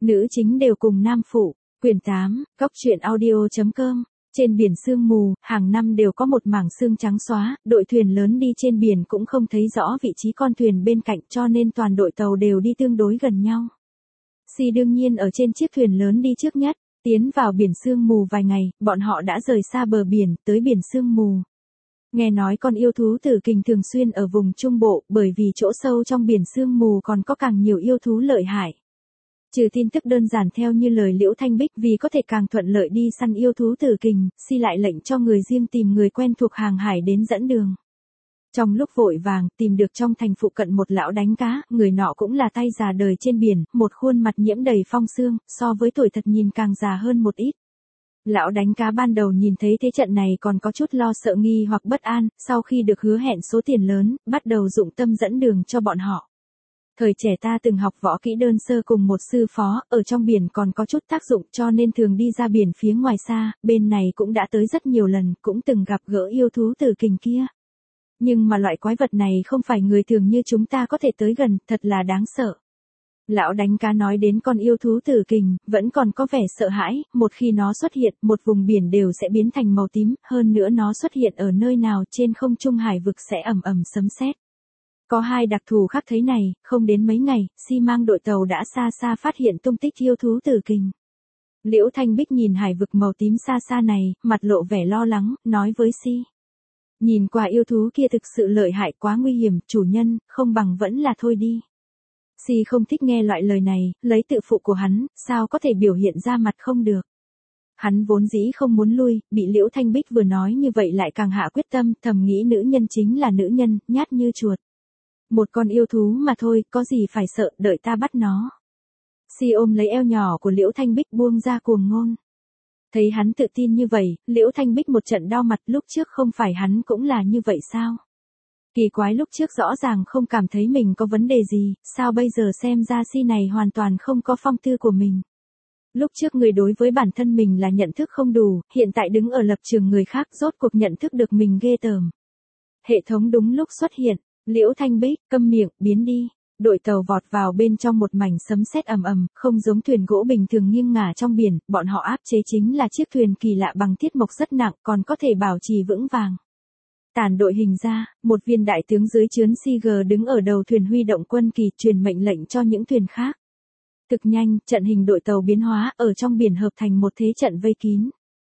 Nữ chính đều cùng nam phụ. Quyển 8, Cóc truyện audio.com. Trên biển sương mù, hàng năm đều có một mảng sương trắng xóa, đội thuyền lớn đi trên biển cũng không thấy rõ vị trí con thuyền bên cạnh cho nên toàn đội tàu đều đi tương đối gần nhau. Si đương nhiên ở trên chiếc thuyền lớn đi trước nhất, tiến vào biển sương mù vài ngày, bọn họ đã rời xa bờ biển, tới biển sương mù. Nghe nói con yêu thú tử kình thường xuyên ở vùng Trung Bộ, bởi vì chỗ sâu trong biển sương mù còn có càng nhiều yêu thú lợi hại. Trừ tin tức đơn giản theo như lời Liễu Thanh Bích vì có thể càng thuận lợi đi săn yêu thú tử kình, Si lại lệnh cho người riêng tìm người quen thuộc hàng hải đến dẫn đường. Trong lúc vội vàng, tìm được trong thành phụ cận một lão đánh cá, người nọ cũng là tay già đời trên biển, một khuôn mặt nhiễm đầy phong sương, so với tuổi thật nhìn càng già hơn một ít. Lão đánh cá ban đầu nhìn thấy thế trận này còn có chút lo sợ nghi hoặc bất an, sau khi được hứa hẹn số tiền lớn, bắt đầu dụng tâm dẫn đường cho bọn họ. Thời trẻ ta từng học võ kỹ đơn sơ cùng một sư phó, ở trong biển còn có chút tác dụng cho nên thường đi ra biển phía ngoài xa, bên này cũng đã tới rất nhiều lần, cũng từng gặp gỡ yêu thú tử kình kia. Nhưng mà loại quái vật này không phải người thường như chúng ta có thể tới gần, thật là đáng sợ. Lão đánh cá nói đến con yêu thú tử kình, vẫn còn có vẻ sợ hãi, một khi nó xuất hiện, một vùng biển đều sẽ biến thành màu tím, hơn nữa nó xuất hiện ở nơi nào trên không trung hải vực sẽ ầm ầm sấm sét. Có hai đặc thù khác thấy này, không đến mấy ngày, Si mang đội tàu đã xa xa phát hiện tung tích yêu thú tử kình. Liễu Thanh Bích nhìn hải vực màu tím xa xa này, mặt lộ vẻ lo lắng, nói với Si. Nhìn qua yêu thú kia thực sự lợi hại quá nguy hiểm, chủ nhân, không bằng vẫn là thôi đi. Si không thích nghe loại lời này, lấy tự phụ của hắn, sao có thể biểu hiện ra mặt không được. Hắn vốn dĩ không muốn lui, bị Liễu Thanh Bích vừa nói như vậy lại càng hạ quyết tâm, thầm nghĩ nữ nhân chính là nữ nhân, nhát như chuột. Một con yêu thú mà thôi, có gì phải sợ, đợi ta bắt nó. Si ôm lấy eo nhỏ của Liễu Thanh Bích buông ra cuồng ngôn. Thấy hắn tự tin như vậy, Liễu Thanh Bích một trận đau mặt, lúc trước không phải hắn cũng là như vậy sao? Kỳ quái, lúc trước rõ ràng không cảm thấy mình có vấn đề gì, sao bây giờ xem ra Si này hoàn toàn không có phong tư của mình. Lúc trước người đối với bản thân mình là nhận thức không đủ, hiện tại đứng ở lập trường người khác rốt cuộc nhận thức được mình ghê tởm. Hệ thống đúng lúc xuất hiện, Liễu Thanh Bích, câm miệng, biến đi. Đội tàu vọt vào bên trong một mảnh sấm sét ầm ầm, không giống thuyền gỗ bình thường nghiêng ngả trong biển, bọn họ áp chế chính là chiếc thuyền kỳ lạ bằng thiết mộc rất nặng, còn có thể bảo trì vững vàng. Tản đội hình ra, một viên đại tướng dưới trướng Siger đứng ở đầu thuyền huy động quân kỳ truyền mệnh lệnh cho những thuyền khác. Thực nhanh, trận hình đội tàu biến hóa ở trong biển hợp thành một thế trận vây kín.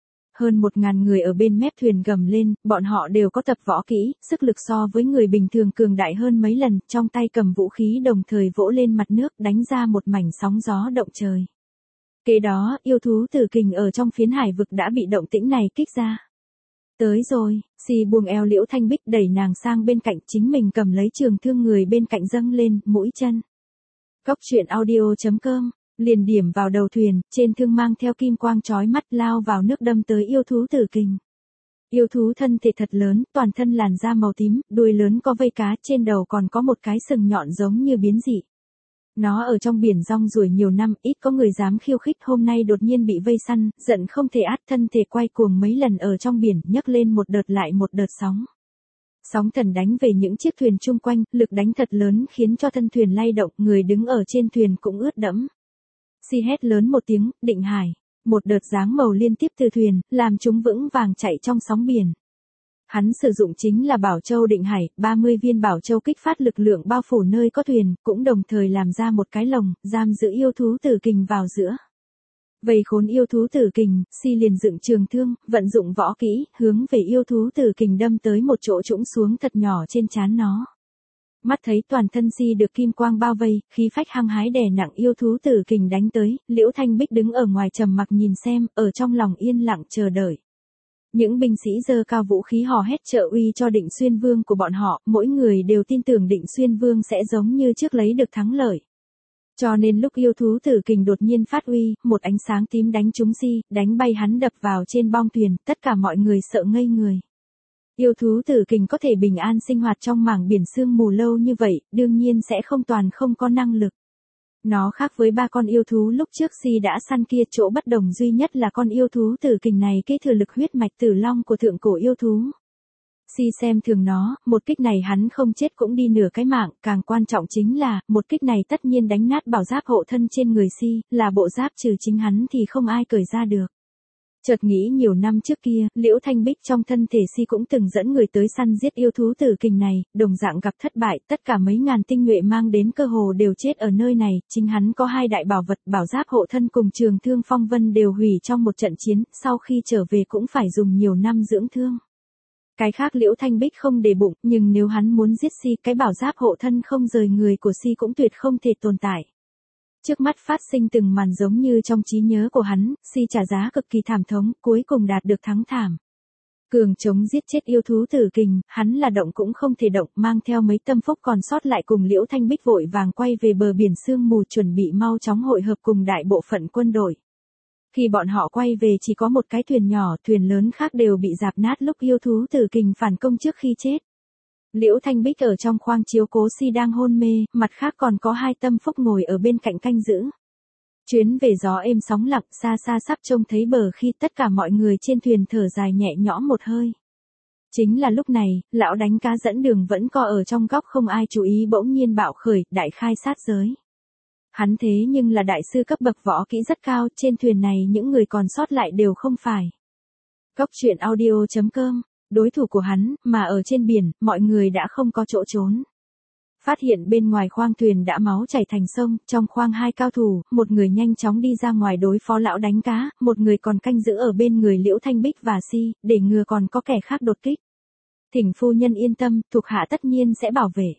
Hơn 1.000 người ở bên mép thuyền gầm lên, bọn họ đều có tập võ kỹ, sức lực so với người bình thường cường đại hơn mấy lần, trong tay cầm vũ khí đồng thời vỗ lên mặt nước đánh ra một mảnh sóng gió động trời. Kế đó, yêu thú tử kình ở trong phiến hải vực đã bị động tĩnh này kích ra. Tới rồi, Si buông eo Liễu Thanh Bích đẩy nàng sang bên cạnh, chính mình cầm lấy trường thương người bên cạnh dâng lên, mũi chân. Cóc truyện audio.com. Liền điểm vào đầu thuyền, trên thương mang theo kim quang chói mắt lao vào nước đâm tới yêu thú tử kình. Yêu thú thân thể thật lớn, toàn thân làn da màu tím, đuôi lớn có vây cá, trên đầu còn có một cái sừng nhọn giống như biến dị. Nó ở trong biển rong ruổi nhiều năm, ít có người dám khiêu khích, hôm nay đột nhiên bị vây săn, giận không thể át, thân thể quay cuồng mấy lần ở trong biển, nhấc lên một đợt lại một đợt sóng. Sóng thần đánh về những chiếc thuyền chung quanh, lực đánh thật lớn khiến cho thân thuyền lay động, người đứng ở trên thuyền cũng ướt đẫm. Si hét lớn một tiếng, định hải. Một đợt dáng màu liên tiếp từ thuyền, làm chúng vững vàng chạy trong sóng biển. Hắn sử dụng chính là Bảo Châu Định Hải, 30 viên Bảo Châu kích phát lực lượng bao phủ nơi có thuyền, cũng đồng thời làm ra một cái lồng, giam giữ yêu thú tử kình vào giữa. Vây khốn yêu thú tử kình, Si liền dựng trường thương, vận dụng võ kỹ, hướng về yêu thú tử kình đâm tới một chỗ trũng xuống thật nhỏ trên trán nó. Mắt thấy toàn thân Si được kim quang bao vây, khí phách hăng hái đè nặng yêu thú tử kình đánh tới, Liễu Thanh Bích đứng ở ngoài trầm mặc nhìn xem, ở trong lòng yên lặng chờ đợi. Những binh sĩ giơ cao vũ khí hò hét trợ uy cho Định Xuyên Vương của bọn họ, mỗi người đều tin tưởng Định Xuyên Vương sẽ giống như trước lấy được thắng lợi. Cho nên lúc yêu thú tử kình đột nhiên phát uy, một ánh sáng tím đánh trúng Si, đánh bay hắn đập vào trên bong thuyền, tất cả mọi người sợ ngây người. Yêu thú tử kình có thể bình an sinh hoạt trong mảng biển sương mù lâu như vậy, đương nhiên sẽ không toàn không có năng lực. Nó khác với 3 con yêu thú lúc trước Si đã săn kia, chỗ bất đồng duy nhất là con yêu thú tử kình này kế thừa lực huyết mạch tử long của thượng cổ yêu thú. Si xem thường nó, một kích này hắn không chết cũng đi nửa cái mạng, càng quan trọng chính là, một kích này tất nhiên đánh nát bảo giáp hộ thân trên người Si, là bộ giáp trừ chính hắn thì không ai cởi ra được. Chợt nghĩ nhiều năm trước kia, Liễu Thanh Bích trong thân thể Si cũng từng dẫn người tới săn giết yêu thú tử kình này, đồng dạng gặp thất bại, tất cả mấy ngàn tinh nhuệ mang đến cơ hồ đều chết ở nơi này, chính hắn có hai đại bảo vật, bảo giáp hộ thân cùng trường thương phong vân đều hủy trong một trận chiến, sau khi trở về cũng phải dùng nhiều năm dưỡng thương. Cái khác Liễu Thanh Bích không để bụng, nhưng nếu hắn muốn giết Si, cái bảo giáp hộ thân không rời người của Si cũng tuyệt không thể tồn tại. Trước mắt phát sinh từng màn giống như trong trí nhớ của hắn, Si trả giá cực kỳ thảm thống, cuối cùng đạt được thắng thảm. Cường chống giết chết yêu thú tử kình, hắn là động cũng không thể động, mang theo mấy tâm phúc còn sót lại cùng Liễu Thanh Bích vội vàng quay về bờ biển sương mù chuẩn bị mau chóng hội hợp cùng đại bộ phận quân đội. Khi bọn họ quay về chỉ có một cái thuyền nhỏ, thuyền lớn khác đều bị rạp nát lúc yêu thú tử kình phản công trước khi chết. Liễu Thanh Bích ở trong khoang chiếu cố Si đang hôn mê, mặt khác còn có hai tâm phúc ngồi ở bên cạnh canh giữ. Chuyến về gió êm sóng lặng, xa xa sắp trông thấy bờ khi tất cả mọi người trên thuyền thở dài nhẹ nhõm một hơi. Chính là lúc này, lão đánh cá dẫn đường vẫn co ở trong góc không ai chú ý bỗng nhiên bạo khởi, đại khai sát giới. Hắn thế nhưng là đại sư cấp bậc võ kỹ rất cao, trên thuyền này những người còn sót lại đều không phải. Góc truyện audio.com, đối thủ của hắn, mà ở trên biển, mọi người đã không có chỗ trốn. Phát hiện bên ngoài khoang thuyền đã máu chảy thành sông, trong khoang hai cao thủ, một người nhanh chóng đi ra ngoài đối phó lão đánh cá, một người còn canh giữ ở bên người Liễu Thanh Bích và Si, để ngừa còn có kẻ khác đột kích. Thỉnh phu nhân yên tâm, thuộc hạ tất nhiên sẽ bảo vệ.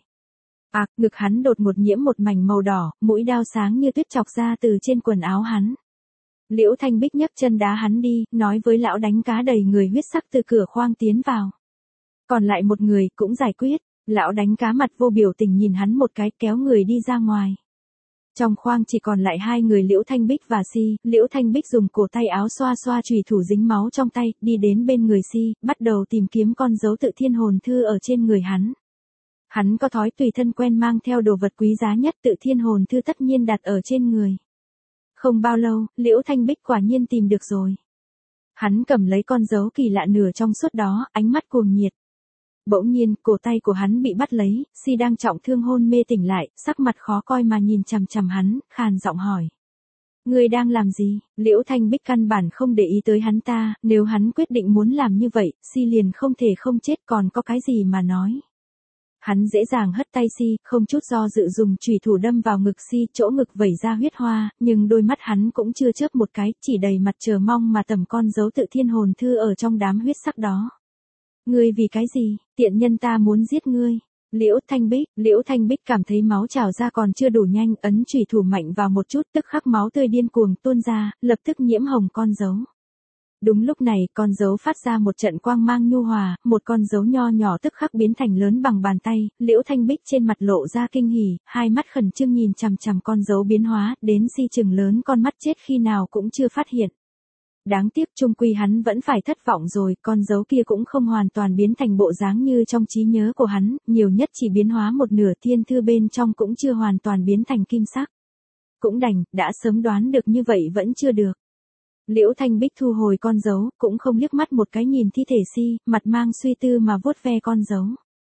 Ngực hắn đột ngột nhiễm một mảnh màu đỏ, mũi đao sáng như tuyết chọc ra từ trên quần áo hắn. Liễu Thanh Bích nhấc chân đá hắn đi, nói với lão đánh cá đầy người huyết sắc từ cửa khoang tiến vào. Còn lại một người cũng giải quyết, lão đánh cá mặt vô biểu tình nhìn hắn một cái kéo người đi ra ngoài. Trong khoang chỉ còn lại hai người Liễu Thanh Bích và Si, Liễu Thanh Bích dùng cổ tay áo xoa xoa chùy thủ dính máu trong tay, đi đến bên người Si, bắt đầu tìm kiếm con dấu tự thiên hồn thư ở trên người hắn. Hắn có thói tùy thân quen mang theo đồ vật quý giá nhất tự thiên hồn thư tất nhiên đặt ở trên người. Không bao lâu, Liễu Thanh Bích quả nhiên tìm được rồi. Hắn cầm lấy con dấu kỳ lạ nửa trong suốt đó, ánh mắt cuồng nhiệt. Bỗng nhiên, cổ tay của hắn bị bắt lấy, Si đang trọng thương hôn mê tỉnh lại, sắc mặt khó coi mà nhìn chằm chằm hắn, khàn giọng hỏi. Ngươi đang làm gì? Liễu Thanh Bích căn bản không để ý tới hắn ta, nếu hắn quyết định muốn làm như vậy, Si liền không thể không chết còn có cái gì mà nói. Hắn dễ dàng hất tay Si, không chút do dự dùng chùy thủ đâm vào ngực Si, chỗ ngực vẩy ra huyết hoa, nhưng đôi mắt hắn cũng chưa chớp một cái, chỉ đầy mặt chờ mong mà tầm con dấu tự thiên hồn thư ở trong đám huyết sắc đó. Ngươi vì cái gì? Tiện nhân ta muốn giết ngươi. Liễu Thanh Bích cảm thấy máu trào ra còn chưa đủ nhanh, ấn chùy thủ mạnh vào một chút, tức khắc máu tươi điên cuồng tuôn ra, lập tức nhiễm hồng con dấu. Đúng lúc này, con dấu phát ra một trận quang mang nhu hòa, một con dấu nho nhỏ tức khắc biến thành lớn bằng bàn tay, Liễu Thanh Bích trên mặt lộ ra kinh hỉ, hai mắt khẩn trương nhìn chằm chằm con dấu biến hóa, đến Si chừng lớn con mắt chết khi nào cũng chưa phát hiện. Đáng tiếc chung quy hắn vẫn phải thất vọng rồi, con dấu kia cũng không hoàn toàn biến thành bộ dáng như trong trí nhớ của hắn, nhiều nhất chỉ biến hóa một nửa, thiên thư bên trong cũng chưa hoàn toàn biến thành kim sắc. Cũng đành, đã sớm đoán được như vậy vẫn chưa được. Liễu Thanh Bích thu hồi con dấu, cũng không liếc mắt một cái nhìn thi thể Si, mặt mang suy tư mà vuốt ve con dấu.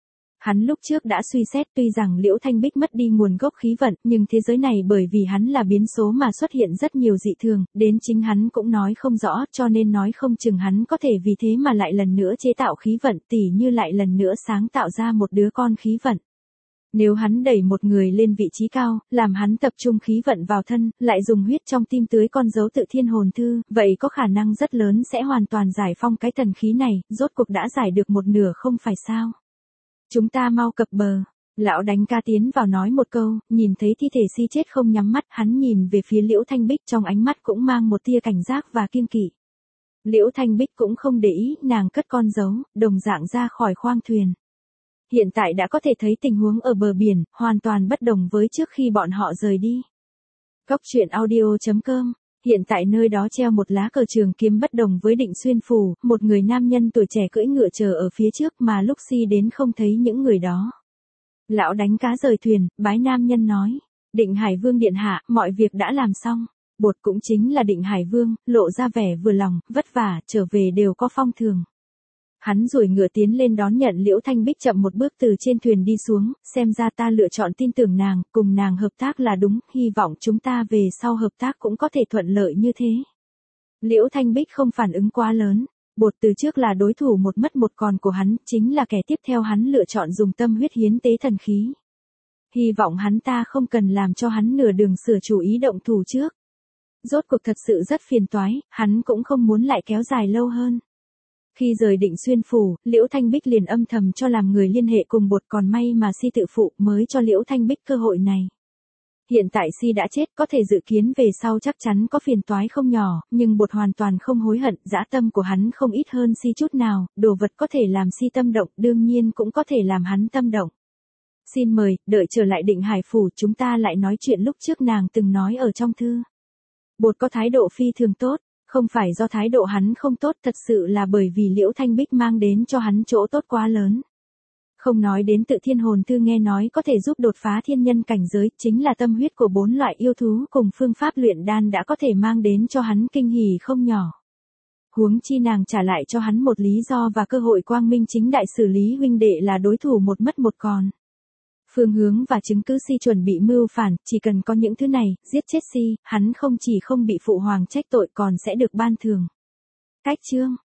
Hắn lúc trước đã suy xét tuy rằng Liễu Thanh Bích mất đi nguồn gốc khí vận, nhưng thế giới này bởi vì hắn là biến số mà xuất hiện rất nhiều dị thường, đến chính hắn cũng nói không rõ, cho nên nói không chừng hắn có thể vì thế mà lại lần nữa chế tạo khí vận, tỉ như lại lần nữa sáng tạo ra một đứa con khí vận. Nếu hắn đẩy một người lên vị trí cao, làm hắn tập trung khí vận vào thân, lại dùng huyết trong tim tưới con dấu tự thiên hồn thư, vậy có khả năng rất lớn sẽ hoàn toàn giải phong cái thần khí này, rốt cuộc đã giải được một nửa không phải sao. Chúng ta mau cập bờ. Lão đánh cá tiến vào nói một câu, nhìn thấy thi thể Si chết không nhắm mắt, hắn nhìn về phía Liễu Thanh Bích trong ánh mắt cũng mang một tia cảnh giác và kiêng kỵ. Liễu Thanh Bích cũng không để ý, nàng cất con dấu, đồng dạng ra khỏi khoang thuyền. Hiện tại đã có thể thấy tình huống ở bờ biển, hoàn toàn bất đồng với trước khi bọn họ rời đi. Góc truyện audio.com. Hiện tại nơi đó treo một lá cờ trường kiếm bất đồng với Định Xuyên phủ, một người nam nhân tuổi trẻ cưỡi ngựa chờ ở phía trước mà lúc Si đến không thấy những người đó. Lão đánh cá rời thuyền, bái nam nhân nói. Định Hải Vương điện hạ, mọi việc đã làm xong. Bột cũng chính là Định Hải Vương, lộ ra vẻ vừa lòng, vất vả, trở về đều có phong thường. Hắn duỗi ngựa tiến lên đón nhận Liễu Thanh Bích chậm một bước từ trên thuyền đi xuống, xem ra ta lựa chọn tin tưởng nàng, cùng nàng hợp tác là đúng, hy vọng chúng ta về sau hợp tác cũng có thể thuận lợi như thế. Liễu Thanh Bích không phản ứng quá lớn, Bột từ trước là đối thủ một mất một còn của hắn, chính là kẻ tiếp theo hắn lựa chọn dùng tâm huyết hiến tế thần khí. Hy vọng hắn ta không cần làm cho hắn nửa đường sửa chủ ý động thủ trước. Rốt cuộc thật sự rất phiền toái, hắn cũng không muốn lại kéo dài lâu hơn. Khi rời Định Xuyên phủ, Liễu Thanh Bích liền âm thầm cho làm người liên hệ cùng Bột, còn may mà Si tự phụ mới cho Liễu Thanh Bích cơ hội này. Hiện tại Si đã chết, có thể dự kiến về sau chắc chắn có phiền toái không nhỏ, nhưng Bột hoàn toàn không hối hận, dã tâm của hắn không ít hơn Si chút nào, đồ vật có thể làm Si tâm động, đương nhiên cũng có thể làm hắn tâm động. Xin mời, đợi trở lại Định Hải phủ chúng ta lại nói chuyện lúc trước nàng từng nói ở trong thư. Bột có thái độ phi thường tốt, không phải do thái độ hắn không tốt, thật sự là bởi vì Liễu Thanh Bích mang đến cho hắn chỗ tốt quá lớn. Không nói đến Tự Thiên Hồn Thư nghe nói có thể giúp đột phá thiên nhân cảnh giới, chính là tâm huyết của 4 loại yêu thú cùng phương pháp luyện đan đã có thể mang đến cho hắn kinh hỉ không nhỏ. Huống chi nàng trả lại cho hắn một lý do và cơ hội quang minh chính đại xử lý huynh đệ là đối thủ một mất một còn. Phương hướng và chứng cứ Si chuẩn bị mưu phản, chỉ cần có những thứ này, giết chết Si, hắn không chỉ không bị phụ hoàng trách tội còn sẽ được ban thưởng. Cách chương